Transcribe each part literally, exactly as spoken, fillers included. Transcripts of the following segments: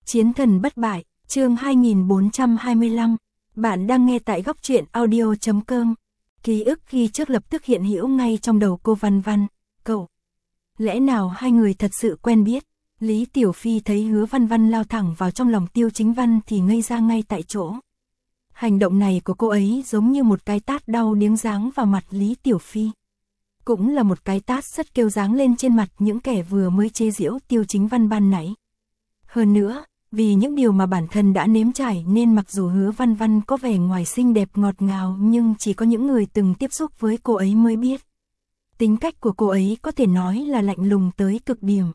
Chiến thần bất bại, chương hai nghìn bốn trăm hai mươi lăm. Bạn đang nghe tại góc truyện audio chấm com. Ký ức khi trước lập tức hiện hữu ngay trong đầu cô Văn Văn. Cậu, lẽ nào hai người thật sự quen biết? Lý Tiểu Phi thấy Hứa Văn Văn lao thẳng vào trong lòng Tiêu Chính Văn thì ngây ra ngay tại chỗ. Hành động này của cô ấy giống như một cái tát đau điếng giáng vào mặt Lý Tiểu Phi. Cũng là một cái tát rất kêu giáng lên trên mặt những kẻ vừa mới chế giễu Tiêu Chính Văn ban nãy. Hơn nữa, vì những điều mà bản thân đã nếm trải nên mặc dù Hứa Văn Văn có vẻ ngoài xinh đẹp ngọt ngào nhưng chỉ có những người từng tiếp xúc với cô ấy mới biết. Tính cách của cô ấy có thể nói là lạnh lùng tới cực điểm.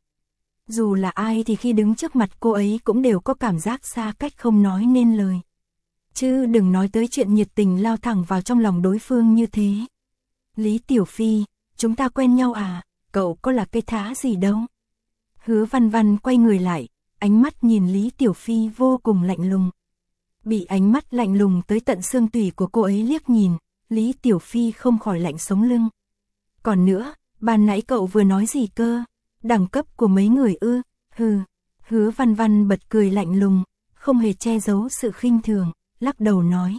Dù là ai thì khi đứng trước mặt cô ấy cũng đều có cảm giác xa cách không nói nên lời. Chứ đừng nói tới chuyện nhiệt tình lao thẳng vào trong lòng đối phương như thế. Lý Tiểu Phi, chúng ta quen nhau à, cậu có là cái thá gì đâu. Hứa Văn Văn quay người lại, ánh mắt nhìn Lý Tiểu Phi vô cùng lạnh lùng. Bị ánh mắt lạnh lùng tới tận xương tủy của cô ấy liếc nhìn, Lý Tiểu Phi không khỏi lạnh sống lưng. Còn nữa, ban nãy cậu vừa nói gì cơ? Đẳng cấp của mấy người ư? Hừ. Hứa Văn Văn bật cười lạnh lùng, không hề che giấu sự khinh thường, lắc đầu nói.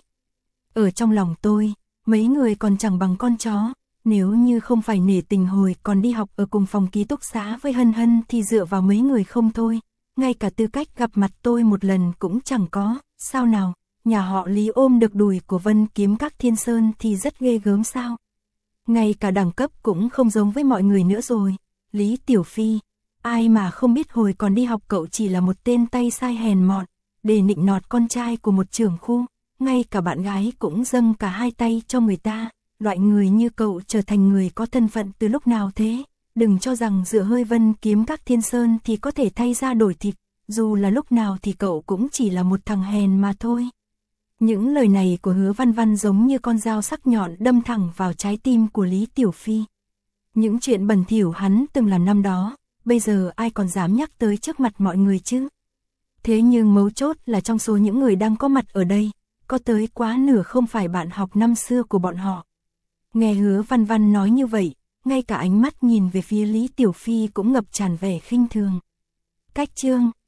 Ở trong lòng tôi, mấy người còn chẳng bằng con chó. Nếu như không phải nể tình hồi còn đi học ở cùng phòng ký túc xá với Hân Hân thì dựa vào mấy người không thôi. Ngay cả tư cách gặp mặt tôi một lần cũng chẳng có. Sao nào, nhà họ Lý ôm được đùi của Vân Kiếm Các Thiên Sơn thì rất ghê gớm sao? Ngay cả đẳng cấp cũng không giống với mọi người nữa rồi. Lý Tiểu Phi, ai mà không biết hồi còn đi học cậu chỉ là một tên tay sai hèn mọn, để nịnh nọt con trai của một trưởng khu. Ngay cả bạn gái cũng dâng cả hai tay cho người ta. Loại người như cậu trở thành người có thân phận từ lúc nào thế? Đừng cho rằng dựa hơi Vân Kiếm Các Thiên Sơn thì có thể thay ra đổi thịt, dù là lúc nào thì cậu cũng chỉ là một thằng hèn mà thôi. Những lời này của Hứa Văn Văn giống như con dao sắc nhọn đâm thẳng vào trái tim của Lý Tiểu Phi. Những chuyện bẩn thỉu hắn từng làm năm đó, bây giờ ai còn dám nhắc tới trước mặt mọi người chứ? Thế nhưng mấu chốt là trong số những người đang có mặt ở đây, có tới quá nửa không phải bạn học năm xưa của bọn họ. Nghe Hứa Văn Văn nói như vậy, ngay cả ánh mắt nhìn về phía Lý Tiểu Phi cũng ngập tràn vẻ khinh thường. Cách chương